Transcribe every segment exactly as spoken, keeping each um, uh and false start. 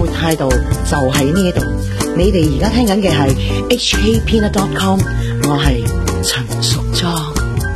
有態度就喺呢度。你哋而家聽緊嘅係 H K Peanut dot com， 我係陳淑莊。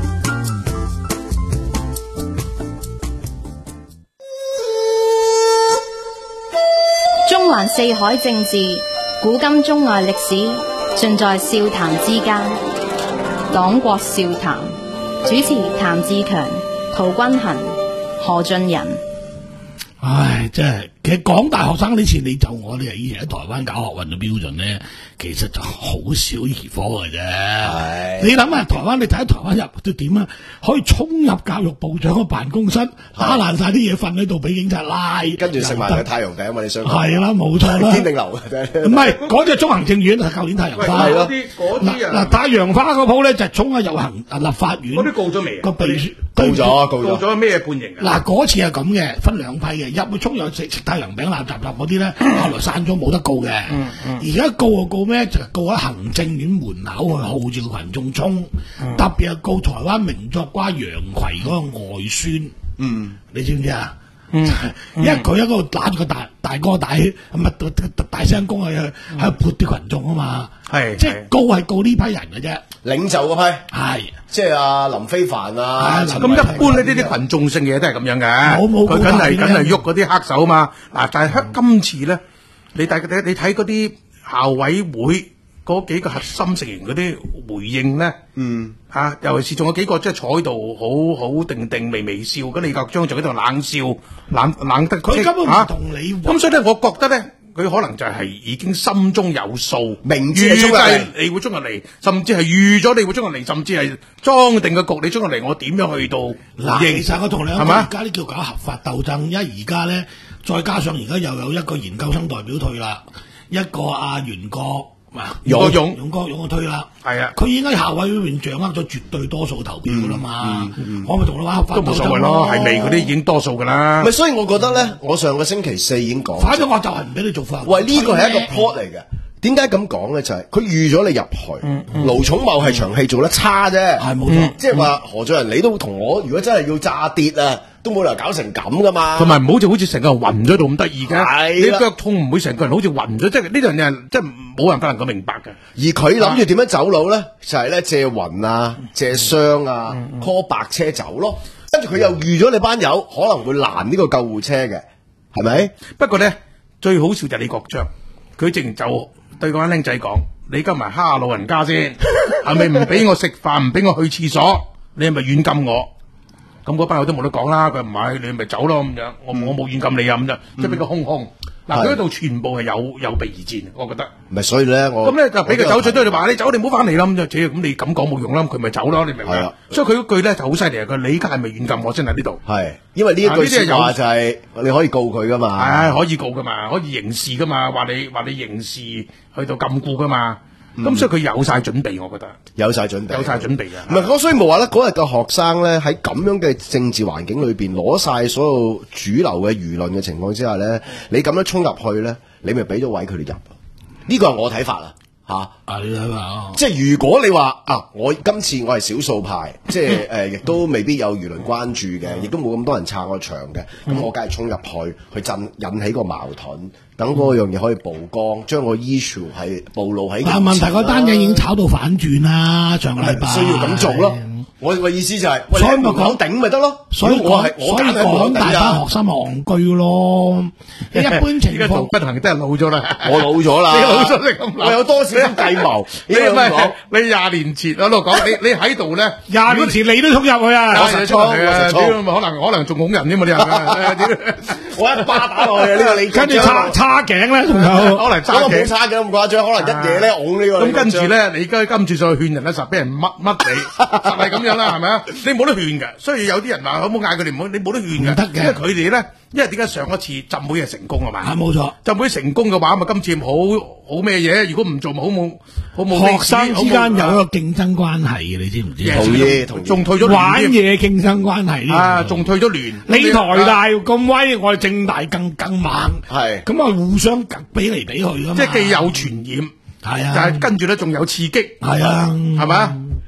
中環四海政治，古今中外歷史，盡在笑談之間。黨國笑談，主持譚志強、陶君衡、何俊仁。 唉，真係，其實港大學生呢次你就我哋以前喺台灣搞學運嘅標準咧，其實就好少兒科嘅啫。你諗下台灣，你睇下台灣入都點啊？可以衝入教育部長嘅辦公室，打爛晒啲嘢，瞓喺度俾警察拉， 跟住食埋個太陽餅嘛？你想係啦，冇錯啦。 天定樓嘅唔係嗰隻中行政院係舊年太陽花。 係咯， 嗱嗱太陽花嗰鋪咧就衝喺遊行啊立法院。 嗰啲告咗未啊？ 個秘書告咗，告咗。 告咗咩判刑啊？ 嗱嗰次係咁嘅，分兩批嘅，入去衝入去食食太陽餅垃圾垃嗰啲咧，後來散咗冇得告嘅。而家告就告咩？就告喺行政院門口去號召群眾衝，特別係告台灣名作家楊逵嗰個外孫。嗯，你知唔知啊？嗯，因為佢喺嗰度打住個大大哥大咁啊，大聲公去喺度潑啲群眾啊嘛。係，即係告係告呢批人嘅啫。 領袖嗰批係， 即係阿林飛帆啊。 咁一般呢啲啲群眾性嘅嘢都係咁樣嘅。 冇冇， 佢梗係梗係喐嗰啲黑手嘛。嗱，但係今次咧，你大你你睇嗰啲校委會嗰幾個核心成員嗰啲回應咧，嗯，啊，尤其是仲有幾個即係坐喺度好好定定微微笑，咁李國章就喺度冷笑，冷冷得佢根本唔同你。 咁所以咧，我覺得咧，佢可能就係已經心中有數， 明知預計你會衝入嚟，甚至係預咗你會衝入嚟，甚至係裝定個局你衝入嚟，我點樣去到嗱？其實我同你講， 係嘛？ 而家呢叫搞合法鬥爭，因為而家咧，再加上而家又有一個研究生代表退啦，一個阿袁國。 勇勇勇哥勇我推啦， 係啊， 佢已經喺校委會裏邊掌握咗絕對多數投票噶啦嘛，我咪同你話都冇所謂咯，係未嗰啲已經多數噶啦。 咪所以我覺得咧，我上個星期四已經講， 反正我就係唔俾你做法。 喂，呢個係一個 plot 嚟嘅。點解咁講咧？就係佢預咗你入去，盧寵茂係場戲做得差啫， 係冇錯。 即係話何俊仁，你都同我，如果真係要炸跌啊，都冇理由搞成咁噶嘛。 同埋唔好似好似成個人暈咗度咁得意嘅， 你腳痛唔會成個人好似暈咗，即係呢樣嘢即係冇人法能夠明白嘅。 而佢諗住點樣走佬咧？就係咧借雲啊，借傷啊 ，call 白車走咯。跟住佢又預咗你班友可能會攔呢個救護車嘅，係咪？ 不過咧，最好笑就係李國章，佢直情就對嗰班僆仔講：你今日蝦老人家先，係咪唔俾我食飯，唔俾我去廁所？你係咪軟禁我？咁嗰班友都冇得講啦，佢唔係你咪走咯咁樣，我我冇軟禁你啊咁就，即係俾佢空空。嗱，佢嗰度全部係有有備而戰，我覺得。 唔係，所以咧我咁咧就俾佢走咗，都係話你走，你唔好翻嚟啦咁就，咁你咁講冇用啦，佢咪走咯，你明唔明？所以佢嗰句咧就好犀利啊！佢你依家係咪軟禁我先喺呢度？ 係，因為呢一句説話就係你可以告佢噶嘛， 係可以告噶嘛，可以刑事噶嘛，話你話你刑事去到禁錮噶嘛。咁、嗯、所以佢有晒準備，我覺得有晒準備， 有晒準備嘅。 唔係，所以冇話咧，嗰日嘅學生咧喺咁樣嘅政治環境裏邊攞晒所有主流嘅輿論嘅情況之下咧，你咁樣衝入去咧，你咪俾咗位佢哋入。呢個係我睇法啦，吓啊！你睇法， 即係如果你話啊，我今次我係少數派，即係誒，亦、呃、都未必有輿論關注嘅，亦都冇咁多人撐我場嘅，咁我梗係衝入去去震引起個矛盾。等嗰樣嘢可以曝光，將個 issue 係暴露喺。 但係問題嗰單嘢已經炒到反轉啦，上個禮拜需要咁做咯。我個意思就係， 所以咪講頂咪得咯。 所以我係我係講大班學生咪戇居咯。一般情況， 陶不行真係老咗啦， 我老咗啦， 你老咗你咁， 我有多少少計謀？ 你唔係你廿年前喺度講，你你喺度咧， 廿年前你都衝入去啊！ 我實衝， 實衝，可能可能仲恐人添嘛你係， 我一巴打落去呢個你， 跟住叉叉頸咧，仲有可能叉頸，叉頸咁誇張，可能一嘢咧拱呢個。 咁跟住咧，你而家今次上去勸人咧，實俾人乜乜你，實係咁樣啦，係咪啊？你冇得勸嘅，所以有啲人話可唔可以嗌佢哋唔好，你冇得勸嘅， 得嘅， 因為佢哋咧，因為點解上一次浸會係成功啊嘛？ 係冇錯， 浸會成功嘅話，咪今次好好咩嘢？如果唔做，咪好冇好冇。 學生之間有一個競爭關係嘅，你知唔知？ 同意，同意。 仲退咗玩嘢競爭關係啊，仲退咗聯。 你台大咁威，我哋政大更更猛， 係咁啊，互相比嚟比去噶嘛。 即係既有傳染， 係啊， 但係跟住咧仲有刺激， 係啊， 係咪啊？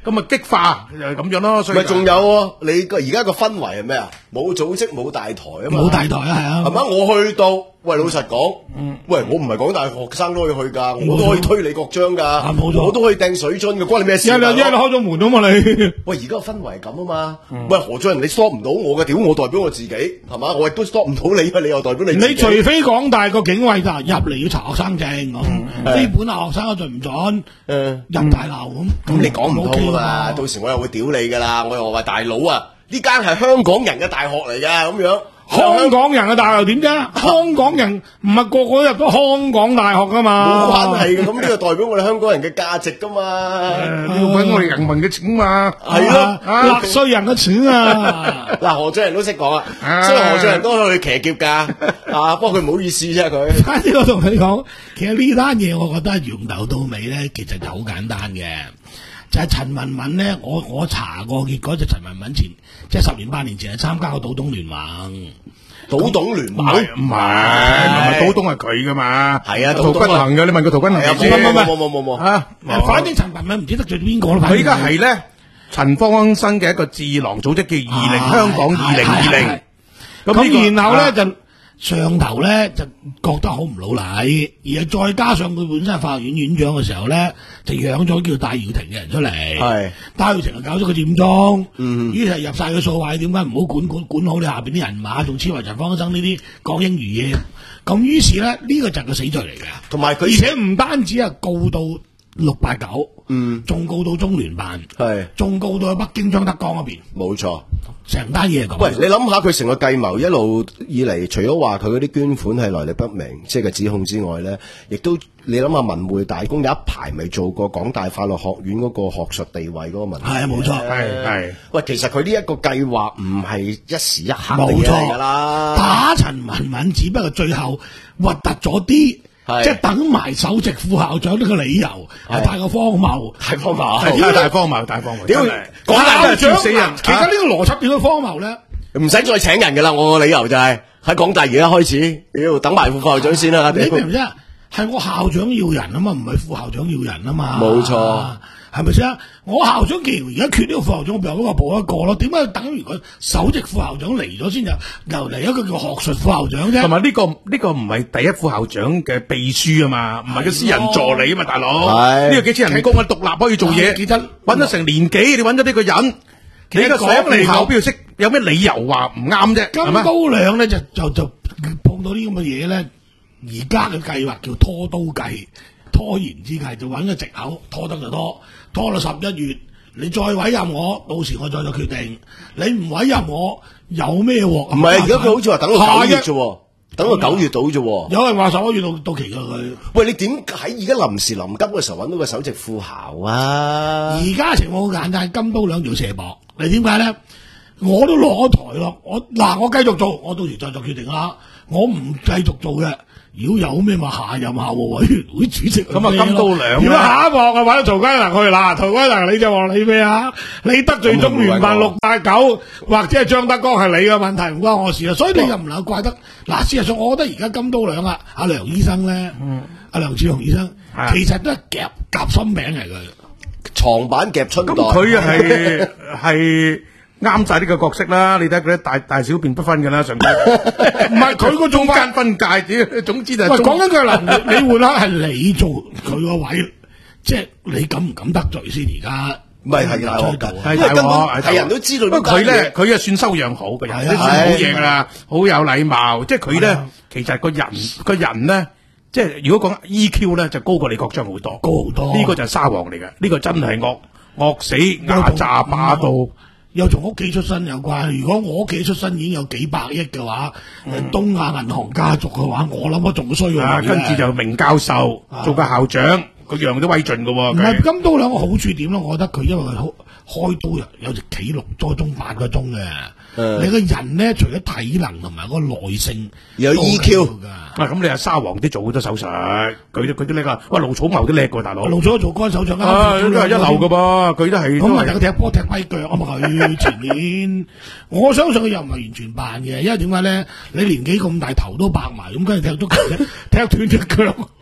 咁啊激化就係咁樣咯。所以咪仲有喎？你個而家個氛圍係咩啊？冇組織冇大台啊嘛， 冇大台啊，係啊， 係嘛？我去到，喂，老實講，喂，我唔係港大學生都可以去㗎，我都可以推李國章㗎， 冇錯我都可以掟水樽嘅，關你咩事？ 一你一你開咗門啊嘛你。 喂，而家個氛圍係咁啊嘛，喂，何俊仁你 stop 唔到我嘅，屌我代表我自己，係嘛？我亦都 stop 唔到你，你又代表你自己。 你除非港大個警衛就入嚟要查學生證咁，非本校學生準唔準？ 誒入大樓咁， 咁你講唔通啊嘛，到時我又會屌你㗎啦，我又話大佬啊，呢間係香港人嘅大學嚟㗎，咁樣。 香港人嘅大學點啫？香港人唔係個個都入咗香港大學噶嘛？ 冇關係嘅，咁呢個代表我哋香港人嘅價值㗎嘛？ 要揾我哋人民嘅錢嘛？ 係咯， 納稅人嘅錢啊！ 嗱，何俊仁都識講啊，所以何俊仁都去騎劫㗎，啊，不過佢唔好意思啫佢。 反正我同你講，其實呢單嘢我覺得由頭到尾咧，其實就好簡單嘅。就係陳文敏咧，我我查過結果就陳文敏前即係十年八年前係參加過賭董聯盟， 賭董聯盟唔係唔係，賭董係佢噶嘛？ 係啊， 陶君行嘅，你問佢陶君行冇冇冇冇冇冇啊！ 反正陳文敏唔知得罪邊個咯。 佢依家係咧陳方生嘅一個智囊組織叫二零香港二零二零， 咁然後咧就。上頭咧就覺得好唔老禮，而係再加上佢本身係法學院院長嘅時候咧，就養咗叫戴耀廷嘅人出嚟。係戴耀廷就搞咗個佔中，嗯，於是入晒個數話，點解唔好管管管好你下邊啲人馬，仲黐埋陳方生呢啲講英語嘢？咁於是咧呢、這個就係個死罪嚟嘅，同埋佢而且唔單止係告到六八九，嗯，仲告到中聯辦，係，仲告到去北京張德江嗰邊，冇錯。成單嘢咁。喂，你諗下佢成個計謀一路以嚟，除咗話佢嗰啲捐款係來歷不明，即係個指控之外咧，亦都你諗下文匯大公有一排未做過港大法律學院嗰個學術地位嗰個問題。係啊，冇錯，係係。喂，其實佢呢一個計劃唔係一時一刻嘅嘢嚟㗎啦。打陳文敏只不過最後核突咗啲。即係等埋首席副校長呢個理由係太過荒謬，太荒謬，係太荒謬，太荒謬。屌，港大真係笑死人。其實呢個邏輯點樣荒謬咧？唔使再請人㗎啦，我個理由就係喺港大而家開始，屌等埋副校長先啦。你明唔明啫？係我校長要人啊嘛，唔係副校長要人啊嘛。冇錯。係咪先？我校長既然而家缺呢個副校長，我咪由嗰個補一個咯。點解等於個首席副校長嚟咗先，就又嚟一個叫學術副校長啫？同埋呢個呢、呢個唔係第一副校長嘅秘書啊嘛，唔係個私人助理啊嘛，大佬。係呢個幾千人工啊，獨立可以做嘢。其實揾咗成年幾，你揾咗呢個人，你個講嚟校邊度識？有咩理由話唔啱啫？金高粱咧就就就碰到啲咁嘅嘢咧，而家嘅計劃叫拖刀計。拖延之計就揾個藉口，拖得就拖，拖到十一月，你再委任我，到時我再做決定。你唔委任我，有咩鑊？唔係，而家佢好似話等到九月啫，等到九月到啫。有人話十一月到到期㗎佢。喂，你點喺而家臨時臨急嘅時候揾到個首席副校啊？而家情況好簡單，金刀兩條蛇膊。你點解咧？我都落咗台咯，我嗱我繼續做，我到時再做決定啦。我唔繼續做嘅。如果有咩咪下任校務委員會主席咁啊，金刀梁。如果下一幕啊，揾曹圭能去嗱，曹圭能你就話你咩啊？你得罪中聯辦六八九，或者係張德江係你嘅問題，唔關我事啊。所以你又唔能夠怪得嗱。事實上，我覺得而家金刀梁啊，阿梁醫生咧，阿梁志雄醫生，其實都係夾夾心餅嚟嘅，床板夾春袋。咁佢係係。啱晒呢個角色啦，你睇佢啲大大小便不分㗎啦，上邊唔係佢個中間分界，點總之就係講緊佢嗱，你換下係你做佢個位，即係你敢唔敢得罪先？而家唔係係大鑊㗎，係大鑊，係人都知道。不過佢咧，佢啊算修養好嘅人，都算好嘢㗎啦，好有禮貌。即係佢咧，其實個人個人咧，即係如果講 E Q 咧，就高過李國章好多，高好多。呢個就係沙皇嚟嘅，呢個真係惡惡死壓榨霸道。又同屋企出身有關。如果我屋企出身已經有幾百億嘅話，嗯、東亞銀行家族嘅話，我諗我仲衰啊！跟住就名教授、啊、做個校長，個樣都威盡㗎喎。唔係金刀兩個好處點咧？我覺得佢因為佢好開刀有有隻企六多鐘八個鐘嘅。嗯、你個人咧，除咗體能同埋嗰個耐性，有 E Q 㗎。啊，咁你係沙皇啲做好多手術，佢都佢都叻啊！喂，盧草茂都叻過大佬。盧草做乾手掌啊，都係一流㗎噃，佢都係。咁啊，有踢波踢跛腳啊嘛佢前年，我相信佢又唔係完全扮嘅，因為點解咧？你年紀咁大，頭都白埋，咁跟住踢足球踢踢斷隻腳。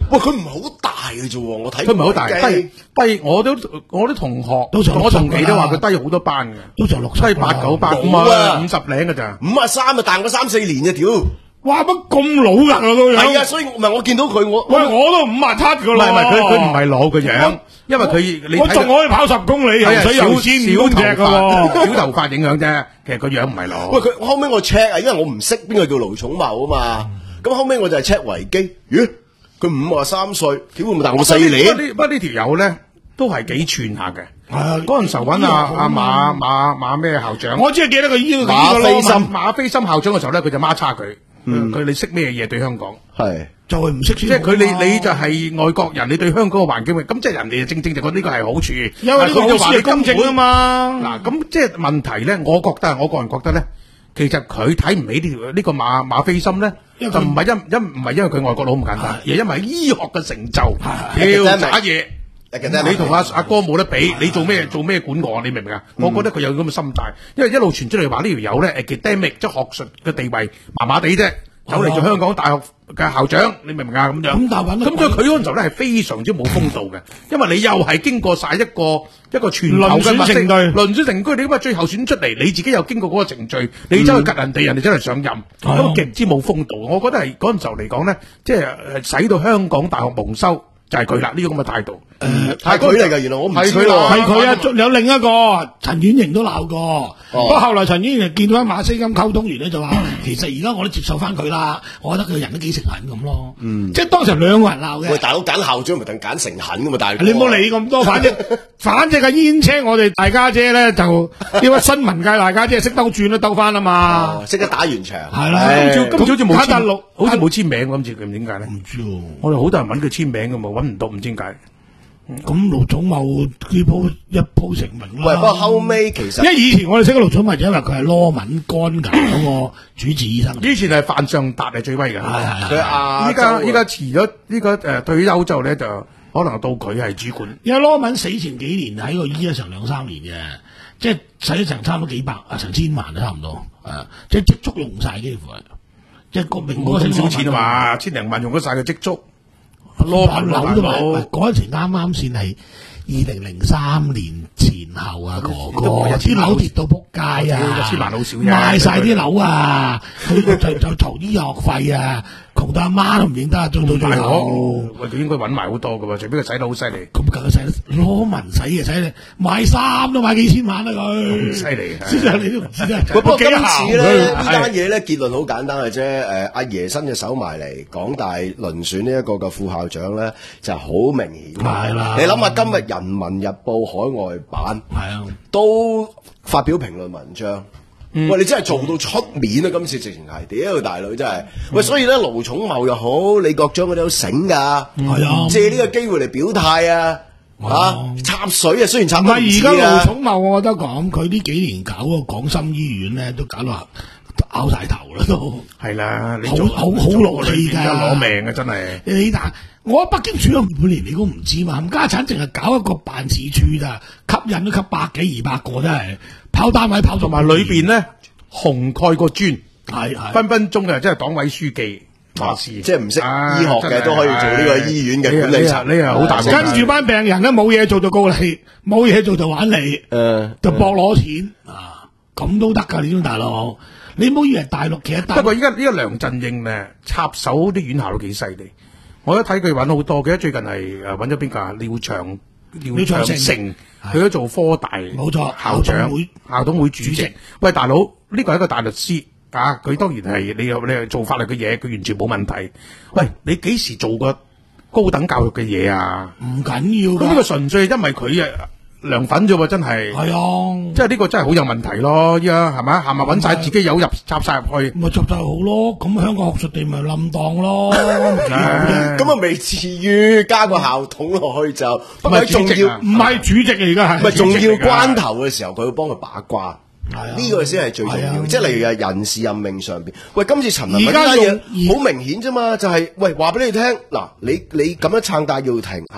喂，佢唔係好大嘅啫喎，我睇佢唔係好大， 維基低低，我都我啲同學， 都上我同期都話六十㗎啦佢低好多班嘅， 都上六十低八九班， 冇啊五十零嘅咋。 五啊三啊，大我三四年嘅屌， 哇乜咁老㗎個樣？ 係啊，所以唔係我見到佢我喂，我都五啊七㗎啦。 唔係唔係，佢佢唔係老嘅樣，因為佢你我仲可以跑十公里，游水游先小頭五隻㗎喎。 髮，小頭髮影響啫。其實個樣唔係老。 喂，佢後尾我 check 啊，因為我唔識邊個叫盧寵茂啊嘛。咁後尾我就係 check 維基，咦？佢五啊三歲，屌會唔會大我四年？ 不過呢不過呢條友咧都係幾串下嘅。 係啊嗰陣時候揾阿阿馬馬馬咩校長， 我只係記得佢依個馬飛森馬飛森校長嘅時候咧，佢就孖叉佢。佢你識咩嘢對香港？ 係就係唔識即係佢你你就係外國人，你對香港嘅環境，咁即係人哋正正就覺得呢個係好處， 因為呢個佢就話你好公正啊嘛。 嗱，咁即係問題咧，我覺得我個人覺得咧，其實佢睇唔起呢條呢個馬馬飛森咧，就唔係因因唔係因為佢外國佬咁簡單，而係因為醫學嘅成就，屌渣嘢。你同阿阿哥冇得比，你做咩做咩管我？你明唔明啊？我覺得佢有咁嘅心態，因為一路傳出嚟話呢條友咧，academic 即係學術嘅地位麻麻地啫，走嚟做香港大學嘅校長，你明唔明啊？咁樣咁但係揾得咁所以佢嗰陣時候咧係非常之冇風度嘅，因為你又係經過晒一個一個全球嘅輪選程序輪選程序，你咁啊最後選出嚟，你自己又經過嗰個程序，你走去吉人哋，人哋真係上任，咁極之冇風度。我覺得係嗰陣時候嚟講咧，即係誒使到香港大學蒙羞。就係佢啦，呢個咁嘅態度。 誒係佢嚟㗎，原來我唔知係佢喎。 係佢啊！仲有另一個陳婉瑩都鬧過，不過後來陳婉瑩見到阿馬西金溝通完咧，就話其實而家我都接受翻佢啦，我覺得佢人都幾誠懇咁咯。嗯，即係當時兩個人鬧喂， 嘅。 大佬揀校長咪等揀誠懇㗎嘛，大佬。 你唔好理咁多，反正反正嘅煙車，我哋大家姐咧就因為新聞界大家姐識兜轉都兜翻啊嘛哦，。識得打完場。 係啦唉今朝今朝好似冇卡達陸簽，好似冇簽名咁，今次佢點解咧？ 唔知喎， 我哋好多人揾佢簽名㗎嘛，揾唔到，唔知點解。 咁盧寵茂呢鋪一鋪成名啦。 喂，不過後尾其實因為以前我哋識嘅盧寵茂就因為佢係羅敏肝癌嗰個主治醫生。 以前係范上達係最威㗎， 佢亞洲依家依家辭咗呢個誒退休之後咧，就可能到佢係主管。 因為羅敏死前幾年喺個醫咗成兩三年嘅，即係使咗成差唔多幾百啊，成千萬都差唔多，誒，即係積蓄用晒幾乎係，即係個明哥冇咁少錢啊嘛，千零萬用咗晒佢積蓄。 攞攞樓都買， 樓喂嗰陣時啱啱先係二零零三年前後啊，哥哥都冇一千啲樓跌到撲街啊， 一千萬好少啫賣晒啲樓啊，佢就就投醫藥費啊，窮到阿媽都唔認得啊，做到最大後。 鑊，喂佢應該揾埋好多㗎喎，除非佢使得好犀利。 咁梗係使得攞文使嘅使你買衫都買幾千萬啦佢， 犀利先生你都唔知真係。 喂，不過今次咧佢呢單嘢咧結論好簡單嘅啫。誒，阿爺伸隻手埋嚟，港大輪選呢一個嘅副校長咧就好明顯。 係啦你諗下今日《人民日報》海外版係啊， 都發表評論文章。喂，你真係做到出面啊！今次直情係，屌大佬真係。喂，所以咧，盧寵茂又好，李國章嗰啲都醒㗎， 係啊借呢個機會嚟表態啊，啊插水啊，雖然插唔得唔係而家止啊盧寵茂，我覺得講佢呢幾年搞個廣深醫院咧，都搞到拗晒頭啦都。 係啦，你好做好好做勞氣㗎而家攞命啊！真係。 你但我喺北京住咗半年，你都唔知嘛？冚家產淨係搞一個辦事處咋，吸引都吸百幾二百個真係，跑單位跑到同埋裏邊咧紅蓋個磚， 係係分分鐘嘅，即係黨委書記話事， 即係唔識啊醫學嘅都可以做呢個醫院嘅管理層。 你係你係好大鑊跟住班病人咧冇嘢做就告你，冇嘢做就玩你， 誒就搏攞錢啊！咁都得㗎，呢種大佬。你唔好以為大陸其實大陸不過依家呢個梁振英咧插手啲院校都幾犀利，我一睇佢揾好多嘅，最近係誒揾咗邊個啊？廖長廖長成，佢都做科大冇錯校長校董會校董會主席主席。 喂，大佬呢個係一個大律師啊，佢當然係你有你係做法律嘅嘢，佢完全冇問題。喂，你幾時做過高等教育嘅嘢啊？ 唔緊要咁呢個㗎， 純粹係因為佢啊涼粉啫喎，真係。 係啊， 即係呢個真係好有問題咯，依家係咪？係咪揾晒自己有入插晒入去？ 咪執就好咯。咁香港學術地咪冧檔咯，幾好啫。 咁啊未至於加個校統落去就，不過唔係喺重要主席啊唔係主席嚟㗎，係唔係重要主席嚟㗎關頭嘅時候，佢會幫佢把關。 係啊呢個先係最重要， 係啊即係例如係人事任命上邊。喂，今次陳文敏而家呢單嘢用好明顯啫嘛，就係喂話俾你聽，嗱，你你咁樣撐戴耀廷嚇，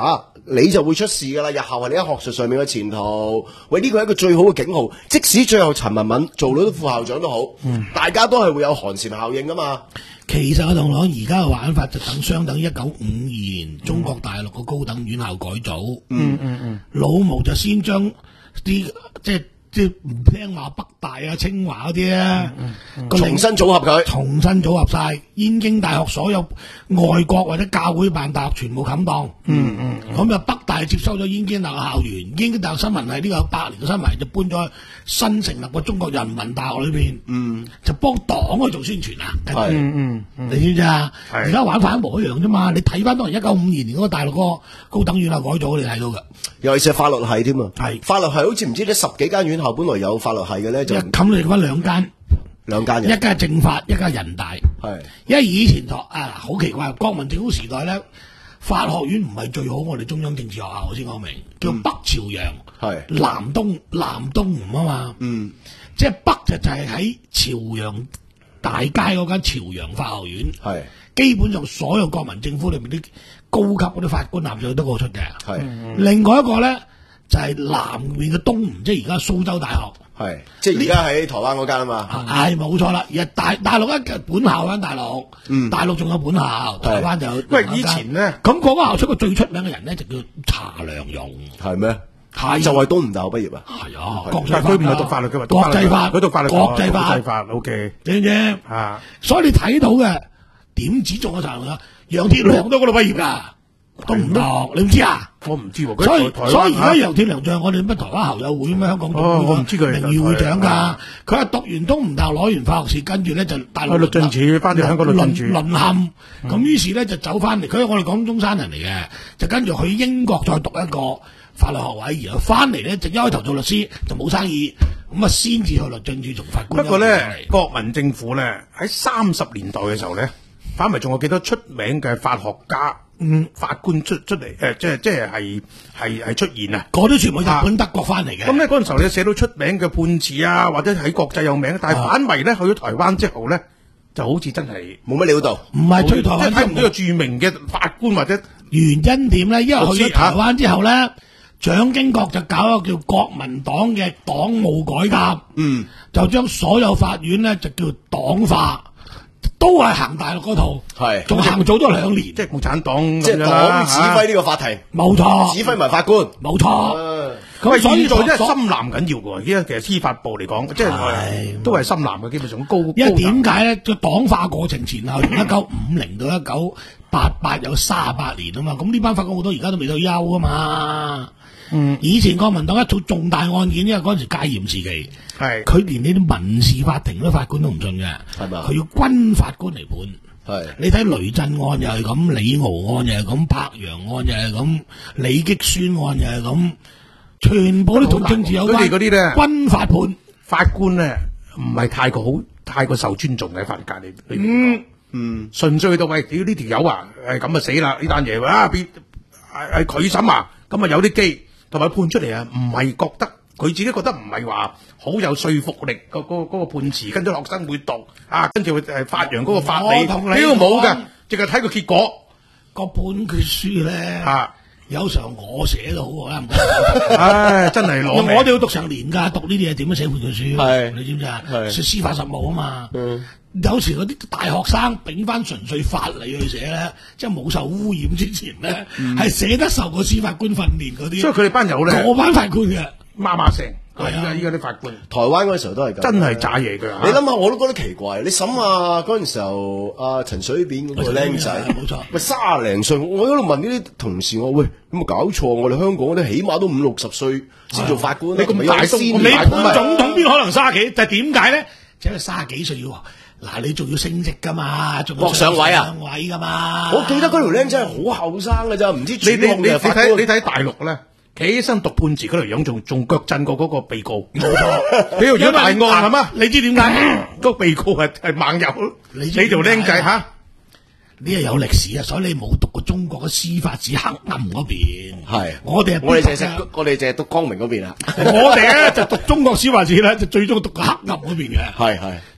你就會出事㗎啦。日後係你喺學術上面嘅前途，喂呢個係一個最好嘅警號。即使最後陳文敏做到副校長都好，嗯、大家都係會有寒蟬效應㗎嘛。 其實我同你講，而家嘅玩法就等相等於一九五二年中國大陸嘅高等院校改組。 嗯嗯嗯， 老毛就先將啲即係即係唔聽話北大啊、清華嗰啲咧， 重新組合佢， 重新組合晒燕京大學所有外國或者教會辦大學全部冚當。 嗯嗯， 咁就北大接收咗燕京大學校園，燕京大學新聞系呢個有百年嘅新聞就搬咗去新成立嘅中國人民大學裏邊，嗯，就幫黨去做宣傳啊。 係， 嗯嗯， 你知唔知啊？而家玩法一模一樣啫嘛。你睇翻當年一九五二年嗰個大陸嗰個高等院校改組，你睇到噶。 尤其是法律系添啊， 係法律系好似唔知呢十幾間院校本來有法律系嘅咧，就一冚你翻兩間， 兩間嘅， 一間係政法，一間係人大。 係， 因為以前學啊好奇怪，國民政府時代咧，法學院唔係最好，我哋中央政治學校我先講明，叫北朝陽，係、嗯、南東南東吳啊嘛，嗯，即係北就就係喺朝陽大街嗰間朝陽法學院，係基本上所有國民政府裏面啲高級嗰啲法官納入都過出嘅，係、嗯。另外一個咧就係、是、南面嘅東吳，即係而家蘇州大學。係，即係而家喺台灣嗰間啊嘛，係冇錯啦。而大大陸一本校間大陸，嗯，大陸仲有本校，台灣就有。喂，以前咧，咁嗰個校出個最出名嘅人咧就叫查良鏞，係咩？係就係東吳大學畢業啊？係啊，國際法佢唔係讀法律嘅嘛，國際法佢讀法律，國際法，國際法 ，OK，知唔知？啊，所以你睇到嘅點止中咗查良鏞，楊鐵良都嗰度畢業㗎。都唔得，你唔知啊？我唔知喎。所以所以而家楊鐵良就係我哋乜台灣校友會咩香港哦，我唔知佢名譽會長㗎。佢係讀完東吳大學攞完法學士，跟住咧就大陸律政處翻咗香港律政處淪陷。咁於是咧就走翻嚟，佢係我哋廣東山人嚟嘅，就跟住去英國再讀一個法律學位，然後翻嚟咧就一開頭做律師就冇生意，咁啊先至去律政處做法官。不過咧，國民政府咧喺三十年代嘅時候咧，反為仲有幾多出名嘅法學家。嗯，法官出出嚟，誒、呃，即係即係係係係出現啊！嗰啲全部日本、德國翻嚟嘅。咁咧嗰陣時候，你寫到出名嘅判詞啊，或者喺國際有名，但係反為咧去咗台灣之後咧，就好似真係冇乜料到。唔係去台灣，即係睇唔到個著名嘅法官或者原因點咧？因為去咗台灣之後咧，蔣經國就搞一個叫國民黨嘅黨務改革，嗯，就將所有法院咧就叫黨化。都係行大陸嗰套，係仲行早咗兩年，即係共產黨，即係黨指揮呢個法庭，冇錯，指揮埋法官，冇錯。咁所以就真係深藍緊要嘅，依家其實司法部嚟講，即係都係深藍嘅，基本上高。因為點解咧？個黨化過程前後，一九五零到一九八八有三十八年啊嘛，咁呢班法官好多而家都未退休啊嘛。嗯，以前國民黨一做重大案件，因為嗰陣時戒嚴時期，係佢連呢啲民事法庭啲法官都唔信嘅，係嘛？佢要軍法官嚟判。係你睇雷震案又係咁，李敖案又係咁，柏楊案又係咁，李擊孫案又係咁，全部都同政治有關。佢哋嗰啲咧，軍法判法官咧，唔係太過好，太過受尊重嘅法界裏裏邊講。嗯，純粹到喂，屌呢條友啊，係咁啊死啦呢單嘢啊，變係係佢審啊，咁啊有啲機。同埋判出嚟啊，唔係覺得佢自己覺得唔係話好有說服力，個個嗰個判詞，跟住學生會讀啊，跟住誒發揚嗰個法理，呢個冇嘅，淨係睇個結果。個判決書咧，啊，有時候我寫都好啊，唉，真係攞命。我哋要讀成年㗎，讀呢啲嘢點樣寫判決書？係你知唔知啊？係司法實務啊嘛。嗯。有時嗰啲大學生俾翻純粹法理去寫咧，即係冇受污染之前咧，係寫、嗯、得受過司法官訓練嗰啲。所以佢哋班友咧，嗰班法官嘅麻麻聲。係依家依家啲法官，台灣嗰陣時候都係咁，真係渣嘢㗎。你諗下，我都覺得奇怪。你審啊嗰陣時候，阿陳水扁嗰個僆仔，冇錯，喂卅零歲，我喺度問呢啲同事，我喂有冇搞錯？我哋香港嗰啲起碼都五六十歲先做法官，你咁大先，你判總統邊可能卅幾？就係點解咧？就係卅幾歲要話。嗱，你仲要升職噶嘛？仲要上位啊？上位噶嘛？我記得嗰條僆仔係好後生㗎咋，唔知主控嘅法官。你睇你睇大陸咧，企起身讀判詞嗰條樣，仲仲腳震過嗰個被告。冇錯，呢條樣大案係嘛？你知點解？個被告係係猛友，你條僆仔吓？呢係有歷史啊，所以你冇讀過中國嘅司法史黑暗嗰邊。係，我哋我哋淨係識，我哋淨係讀光明嗰邊啊。我哋咧就讀中國司法史咧，就最終讀個黑暗嗰邊嘅。係係。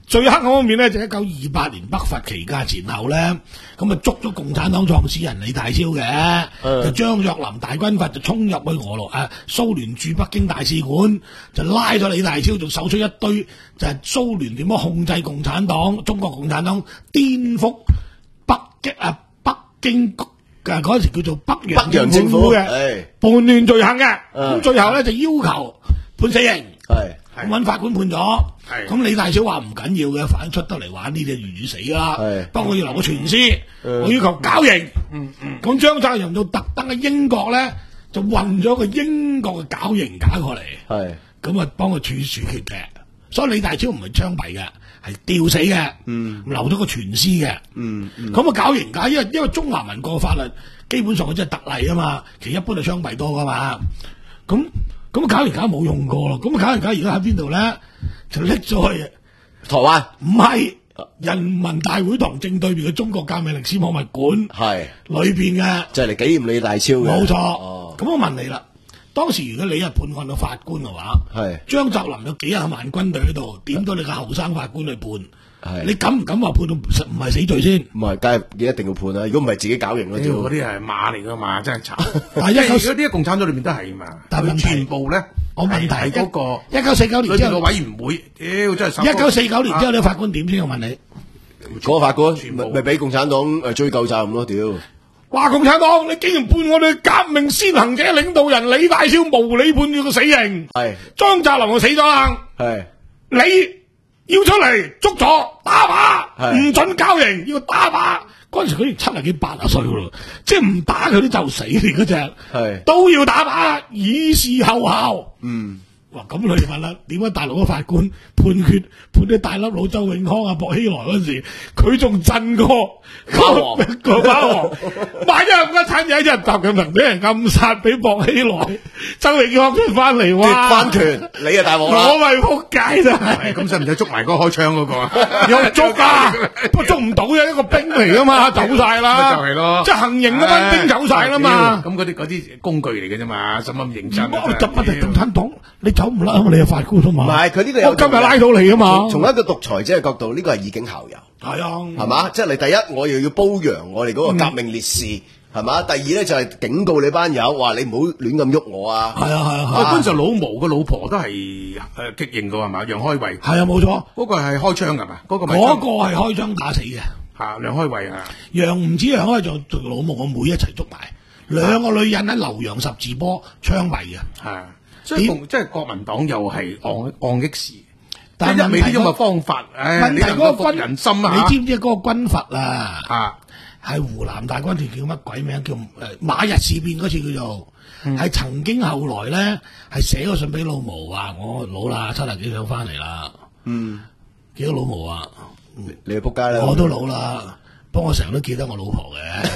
最黑暗方面咧，就一九二八年北伐期間前後咧，咁啊捉咗共產黨創始人李大釗嘅，就張作霖大軍閥就衝入去俄羅誒蘇聯駐北京大使館，就拉咗李大釗，仲搜出一堆就係蘇聯點樣控制共產黨、中國共產黨顛覆北京啊北京嘅嗰陣時叫做北洋政府嘅叛亂罪行嘅，咁最後咧就要求判死刑。咁揾法官判咗，咁李大釗話唔緊要嘅，反正出得嚟玩呢啲預死啦。不過我要留個全屍，我要求絞刑。咁張作霖就特登喺英國咧，就運咗個英國嘅絞刑架過嚟，咁啊幫佢處處決嘅。所以李大釗唔係槍斃嘅，係吊死嘅，留咗個全屍嘅。咁啊絞刑架，因為因為中華民國法律基本上佢真係特例啊嘛，其實一般係槍斃多噶嘛。咁咁絞刑架冇用過咯，咁絞刑架而家喺邊度咧？就拎咗去台灣， 唔係人民大會堂正對面嘅中國革命歷史博物館，係裏邊嘅， 就係嚟紀念李大釗嘅。 冇錯。咁我問你啦，當時如果你係判案到法官嘅話，係張作霖有幾廿萬軍隊喺度，點到你個後生法官去判？你敢唔敢話判到唔唔係死罪先？唔係，梗係一定要判啦。如果唔係自己絞刑咯， 嗰啲係馬嚟噶嘛，真係慘。 但係一九嗰啲共產黨裏面都係嘛，但係全部咧， 我問題係嗰個一九四九年之後個委員會，屌真係一九四九年之後，你法官點先？我問你， 嗰個法官咪咪俾共產黨誒追究責任咯？屌！ 話共產黨，你竟然判我哋革命先行者領導人李大釗無理判咗個死刑，係張作霖就死咗啦，係你。要出嚟捉咗打靶，唔准絞刑，要打靶。嗰陣時佢已經七十幾八十歲咯，即係唔打佢都就死嚟嗰隻，係都要打靶，以示後效。嗯，哇，咁佢哋問啦，點解大陸嘅法官判決判啲大粒佬周永康啊、薄熙來嗰時，佢仲震過個個霸王？萬一唔家產仔一日習近平俾人暗殺，俾薄熙來、周永康出翻嚟，哇！ 翻權，你啊大鑊啦！ 我咪仆街咋？ 咁使唔使捉埋嗰個開槍嗰個啊？ 有捉啊，不過捉唔到嘅，一個兵嚟噶嘛，走晒啦，就係咯，即係行刑嗰班兵走晒啦嘛。 咁嗰啲嗰啲工具嚟嘅啫嘛，使乜咁認真？ 我就不停共產黨，你走唔甩啊嘛，你係法官啊嘛。 唔係佢呢個有， 我今日拉到你啊嘛。 從一個獨裁者嘅角度，呢個係以儆效尤。 係啊， 係嘛？即係你第一，我又要褒揚我哋嗰個革命烈士，係嘛？第二咧就係警告你班友，話你唔好亂咁喐我啊！ 係啊係啊， 嗰陣時老毛個老婆都係誒激認噶係嘛？楊開慧係啊冇錯， 嗰個係開槍㗎嘛？嗰個嗰個係開槍打死嘅嚇，楊開慧啊， 楊唔止楊開就同老毛個妹一齊捉埋，兩個女人喺留洋十字坡槍斃嘅，係， 所以即係國民黨又係戇戇激時。但係一味啲咁嘅方法， 問題嗰個軍人心啊！ 你知唔知嗰個軍閥啊？啊，係湖南大軍團叫乜鬼名？叫誒馬日事變嗰次叫做，係、嗯、曾經後來咧係寫個信俾老毛話：我老啦，七十幾想翻嚟啦。嗯，幾多老毛啊？ 你去仆街啦！ 我都老啦，不過我成日都記得我老婆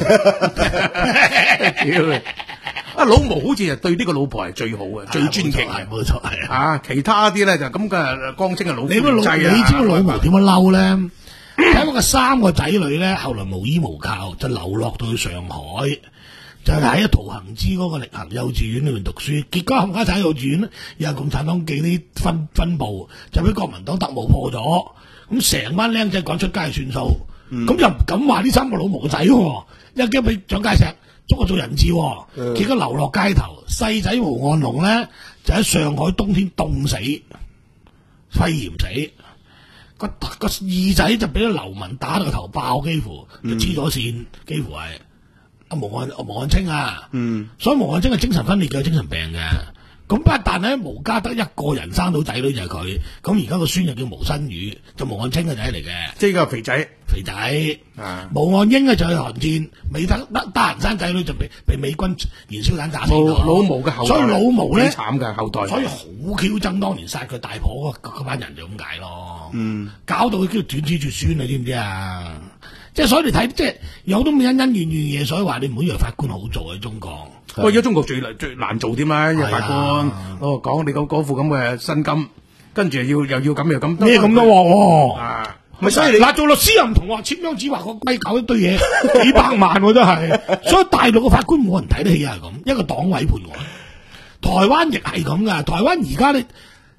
嘅。 啊，老毛好似係對呢個老婆係最好嘅，最尊敬嘅， 冇錯係啊。其他啲咧就咁嘅光清嘅老， 你個老，你知個老毛點樣嬲咧？睇我個三個仔女咧，後來無依無靠，就流落到去上海，就喺陶行知嗰個力行幼稚園裏面讀書。結果冚家鏟幼稚園咧，又係共產黨記啲分分部，就俾國民黨特務破咗。咁成班僆仔趕出街算數，咁、嗯、又唔敢話呢三個老毛個仔，一驚俾蔣介石捉我做人質，嗯、結果流落街頭。細仔胡漢龍咧就喺上海冬天凍死，肺炎死。個個二仔就俾啲流民打到個頭爆，幾乎就黐咗線，幾乎係阿毛漢阿毛漢青啊。嗯，所以毛漢青係精神分裂嘅，有精神病嘅。咁不但咧毛家得一個人生到仔女就係佢，咁而家個孫就叫毛新宇，就毛漢青嘅仔嚟嘅， 即係個肥仔， 肥仔。啊，毛漢英咧就去韓戰，未得得得閒生仔女就被被美軍燃燒彈炸死咗。 老毛嘅後代， 所以老毛咧慘嘅後代， 所以好 Q 憎當年殺佢大婆嗰班人就咁解咯。嗯，搞到佢叫斷子絕孫，你知唔知啊？即係所以你睇，即係有咁恩恩怨怨嘢，所以話你唔好以為法官好做喺中國。 喂，而家中國最最難做添啦，因為法官哦講你嗰副咁嘅薪金，跟住又要又要咁又咁咩咁多喎？ 啊， 咪所以你嗱做律師又唔同喎，簽張紙話個龜搞一堆嘢，幾百萬喎真係。所以大陸嘅法官冇人睇得起係咁，一個黨委判案。台灣亦係咁噶，台灣而家你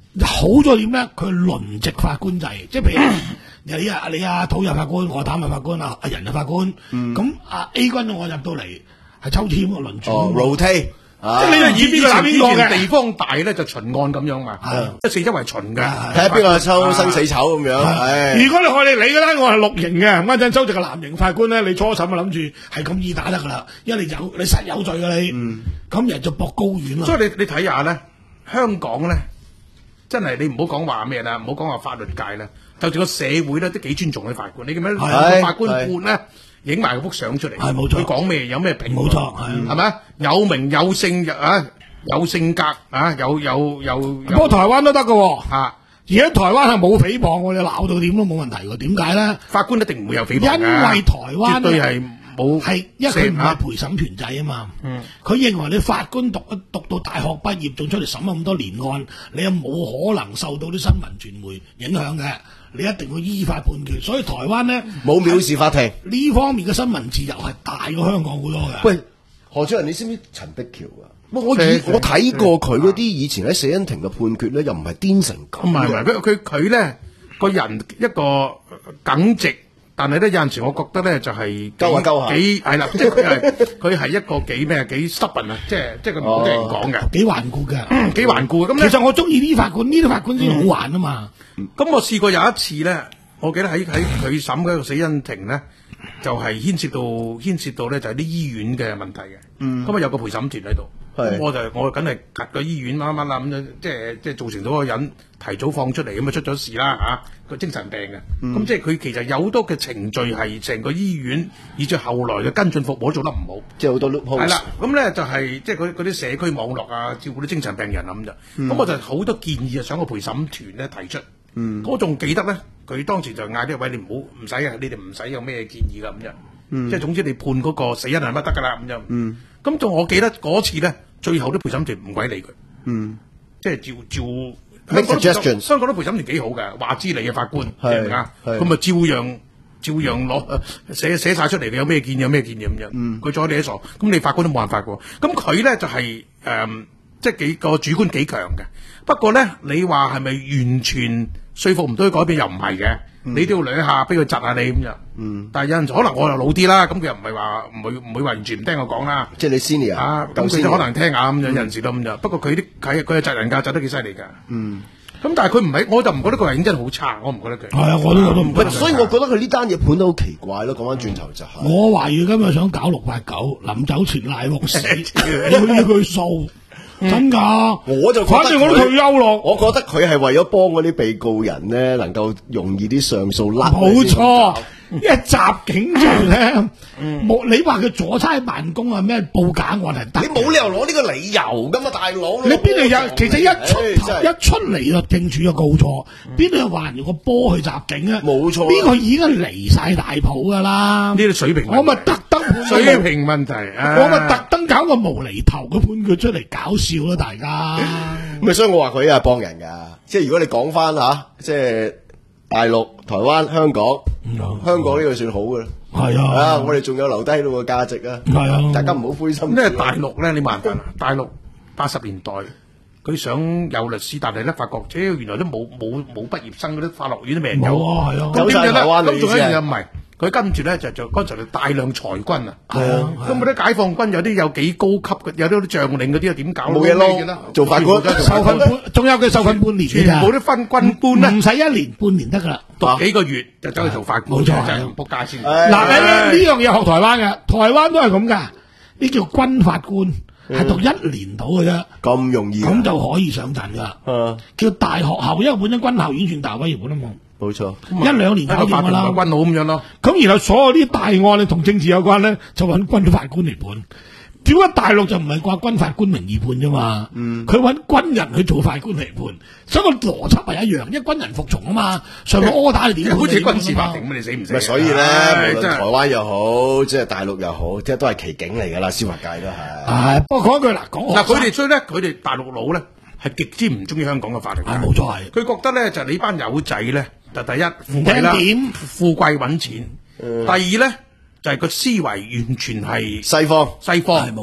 好咗點咧？佢輪值法官制，即係譬如你啊你啊土入法官，我譚入法官啊，阿人入法官，咁啊 A 君我入到嚟係抽籤喎輪轉。 哦 rotate。 即係你係以邊個打邊個嘅？ 地方大咧就巡案咁樣嘛，即係四周圍巡嘅， 睇下邊個抽生死丑咁樣。 如果你開你你嘅單我係綠營嘅，嗰陣抽值個藍營法官咧，你初審就諗住係咁易打得噶啦，因為你有你實有罪噶你，咁人就搏高院啦。 所以你你睇下咧，香港咧真係你唔好講話咩啦，唔好講話法律界咧，就算個社會咧都幾尊重啲法官。你咁樣個法官判咧。影埋幅相出嚟， 係冇錯。 佢講咩有咩評論？ 冇錯，係係咪有名有姓啊，有性格啊，有有有。 不過台灣都得噶喎， 啊！ 而家台灣係冇誹謗，我哋鬧到點都冇問題喎。點解咧？ 法官一定唔會有誹謗， 因為台灣絕對係冇， 係因為佢唔係陪審團制啊嘛。嗯，佢認為你法官讀讀到大學畢業，仲出嚟審咁多年案，你又冇可能受到啲新聞傳媒影響嘅。你一定要依法判決，所以台灣咧冇藐視法庭呢方面嘅新聞自由係大過香港好多嘅。 喂，何主任，你知唔知陳碧橋啊？我我以我睇過佢嗰啲以前喺死因庭嘅判決咧，又唔係癲成咁。 唔係唔係，佢佢佢咧個人一個耿直，但係咧有陣時我覺得咧就係鳩下鳩下幾係啦，即係佢係佢係一個幾咩幾 stubborn 啊，即係即係佢唔好聽人講嘅， 幾頑固嘅， 幾頑固。咁其實我中意呢啲法官，呢啲法官先好玩啊嘛。 咁我試過有一次咧，我記得喺喺佢審嗰個死因庭咧，就係牽涉到牽涉到咧就係啲醫院嘅問題嘅。嗯，咁啊有個陪審團喺度，咁我就我梗係及個醫院乜乜啦咁樣，即係即係造成咗個人提早放出嚟，咁啊出咗事啦嚇，佢精神病嘅。咁、嗯、即係佢其實有好多嘅程序係成個醫院，以至後來嘅跟進服務都做得唔好，即係好多 loophole。係啦，咁咧就係即係嗰嗰啲社區網絡啊，照顧啲精神病人咁就。咁、嗯、我就好多建議啊，想個陪審團咧提出。嗯，我仲記得咧，佢當時就嗌呢位你唔好唔使啊，你哋唔使有咩建議噶咁樣，嗯、即係總之你判嗰個死因係乜得噶啦咁樣。嗯，咁仲我記得嗰次咧，最後啲陪審團唔鬼理佢。嗯，即係照照。 Make suggestions。 香港啲陪審團幾好嘅，話知你嘅法官係咪啊？咁咪照樣照樣攞寫寫晒出嚟，你有咩建議有咩建議咁樣。嗯，佢阻你一傻，咁你法官都冇辦法嘅。咁佢咧就係、是、誒、嗯，即係幾個主觀幾強嘅。不過咧，你話係咪完全說服唔到佢改變又唔係嘅，嗯、你都要兩下俾佢窒下你咁樣。嗯，但係有陣時可能我又老啲啦，咁佢又唔係話唔會唔會話完全唔聽我講啦。即係你 senior 啊，咁佢就可能聽下咁樣，有陣時都咁樣。不過佢啲佢佢係窒人㗎，窒得幾犀利㗎。嗯，咁但係佢唔係，我就唔覺得佢係認真好差，我唔覺得佢。係啊，我都我都唔覺得。 所以我覺得佢呢單嘢判得好奇怪咯。講翻轉頭就係、是， 我懷疑今日想搞六八九，臨走前賴鑊死，要呢句數。真噶， 我就反正我都退休咯。 我覺得佢係為咗幫嗰啲被告人咧，能夠容易啲上訴甩。 冇錯，因為襲警罪咧，冇你話佢阻差辦公啊，咩報假案係得。 你冇理由攞呢個理由噶嘛，大佬。 你邊度有？其實一出一出嚟律政處就告錯，邊度有話人個波去襲警啊？冇錯，呢個已經離晒大譜噶啦。 呢啲水平， 我咪特登水平問題， 我咪特登搞個無厘頭嘅判決出嚟搞笑。笑啦，大家咁所以我話佢係幫人噶，即係如果你講翻吓，即係大陸、台灣、香港，嗯、香港呢個算好嘅啦。係啊，啊，我哋仲有留低到個價值啊。係啊，大家唔好灰心。 因為大陸咧，你麻煩啦，大陸八十年代佢想有律師，但係咧發覺，屌原來都冇冇冇畢業生嗰啲法學院都未人有。 係啊， 咁點樣咧？咁仲有一樣嘢唔係。佢跟住咧就就剛才就大量裁軍啊，係啊，咁嗰啲解放軍有啲有幾高級嘅，有啲將領嗰啲啊點搞？ 冇嘢咯，做法官受訓半，仲有佢受訓半年， 全部都分軍官咧， 唔使一年半年得噶啦， 讀幾個月就走去做法官，冇錯，真係仆街先。 嗱，呢呢樣嘢學台灣嘅，台灣都係咁噶，呢叫軍法官，係讀一年到嘅啫， 咁容易， 咁就可以上陣噶，叫大學校，因為本身軍校院算大學畢業本啊嘛。 冇錯， 一兩年搞掂噶啦， 軍佬咁樣咯。 咁然後所有啲大案咧同政治有關咧，就揾軍法官嚟判。點解大陸就唔係掛軍法官名義判啫嘛？嗯，佢揾軍人去做法官嚟判，所以個邏輯係一樣，因為軍人服從啊嘛。上個柯打你點？ 好似軍事法庭咁，你死唔死？ 所以咧，無論台灣又好，即係大陸又好，即係都係奇景嚟噶啦，司法界都係。 係，不過講一句嗱，講嗱，佢哋所以咧，佢哋大陸佬咧係極之唔中意香港嘅法律。 係冇錯係。 佢覺得咧就係你班友仔咧。就第一富貴啦，富貴揾錢。嗯、第二咧就係、是、個思維完全係西方， 西方係冇錯。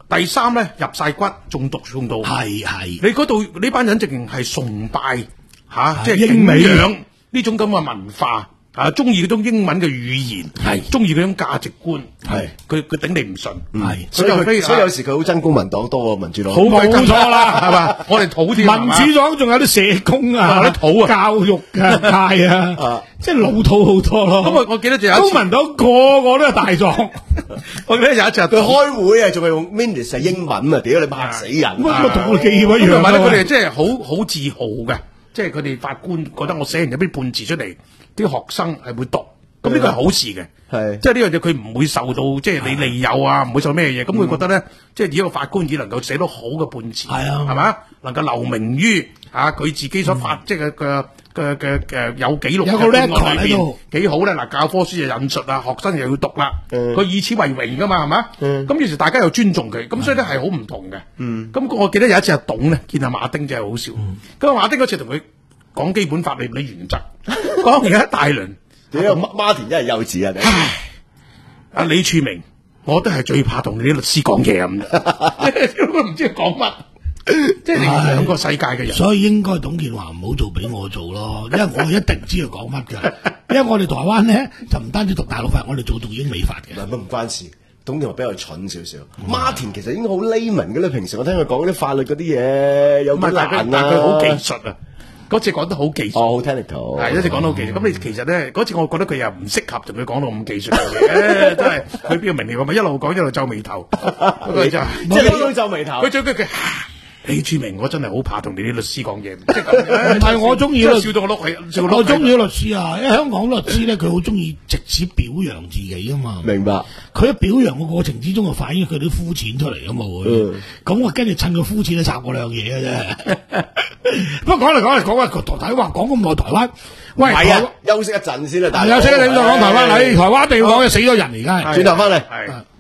第三咧入晒骨，中毒中到。 係係。 你嗰度呢班人直情係崇拜吓，即係英敬美仰呢種咁嘅文化。啊，中意嗰種英文嘅語言， 係中意嗰種價值觀， 係佢佢頂你唔順， 係所以佢飛所以有時佢好憎公民黨多過民主黨。 好鬼冇錯啦，係嘛？我哋土啲民主黨仲有啲社工啊， 啲土啊， 教育嘅界啊，即係老土好多咯。 咁我我記得就有一次公民黨個個都係大狀， 我記得有一次佢開會啊，仲係用 minutes 係英文啊，屌你嚇死人！ 乜乜同我記憶一樣。 同埋咧，佢哋真係好好自豪嘅，即係佢哋法官覺得我寫完有啲判詞出嚟，啲學生係會讀。咁呢個係好事嘅， 係即係呢樣嘢佢唔會受到即係你利誘啊，唔會受咩嘢，咁佢覺得咧，即係以一個法官已能夠寫到好嘅判詞， 係啊， 係嘛，能夠留名於啊佢自己所發即係嘅嘅嘅嘅有記錄有個 record 喺度， 幾好咧！嗱，教科書就引述啊，學生又要讀啦，佢以此為榮噶嘛，係嘛？咁於是大家又尊重佢，咁所以咧係好唔同嘅。咁我記得有一次阿董咧見阿馬丁真係好笑，咁阿馬丁嗰次同佢講基本法理理原則，講完一大輪。 屌，Martin 真係幼稚啊！ 唉，阿李柱銘，我都係最怕同你啲律師講嘢咁，都唔知佢講乜，即係兩個世界嘅人。 所以應該董建華唔好做俾我做咯，因為我一定知佢講乜㗎。因為我哋台灣咧就唔單止讀大陸法，我哋做讀英美法嘅。 嗱，乜唔關事。董建華比較蠢少少，Martin 其實應該好 layman 嘅咧。平時我聽佢講啲法律嗰啲嘢有幾難啊， 但係佢好技術啊。嗰次講得好技術， 哦，好 technical， 係一次講得好技術。咁你其實咧，嗰次我覺得佢又唔適合同佢講到咁技術嘅嘢，真係佢邊個明嚟？我咪一路講一路皺眉頭，佢就即係你都皺眉頭。 佢最佢佢李柱銘，我真係好怕同你啲律師講嘢，即係咁。 唔係我中意律， 笑到我碌起， 我中意律師啊！因為香港律師咧，佢好中意藉此表揚自己啊嘛。 明白。 佢喺表揚嘅過程之中，就反映佢啲膚淺出嚟啊嘛會。咁我跟住趁佢膚淺咧，插過兩嘢嘅啫。不過講嚟講嚟講啊，台灣講咁耐台灣，喂， 係啊，休息一陣先啦，大家休息你再講台灣，喺台灣一定要講嘅死咗人而家。 轉頭翻嚟。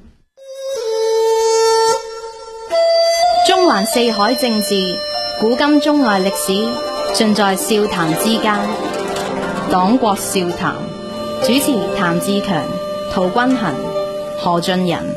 中環四海政治，古今中外歷史，盡在笑談之間。黨國笑談，主持譚志強、陶君衡、何俊仁。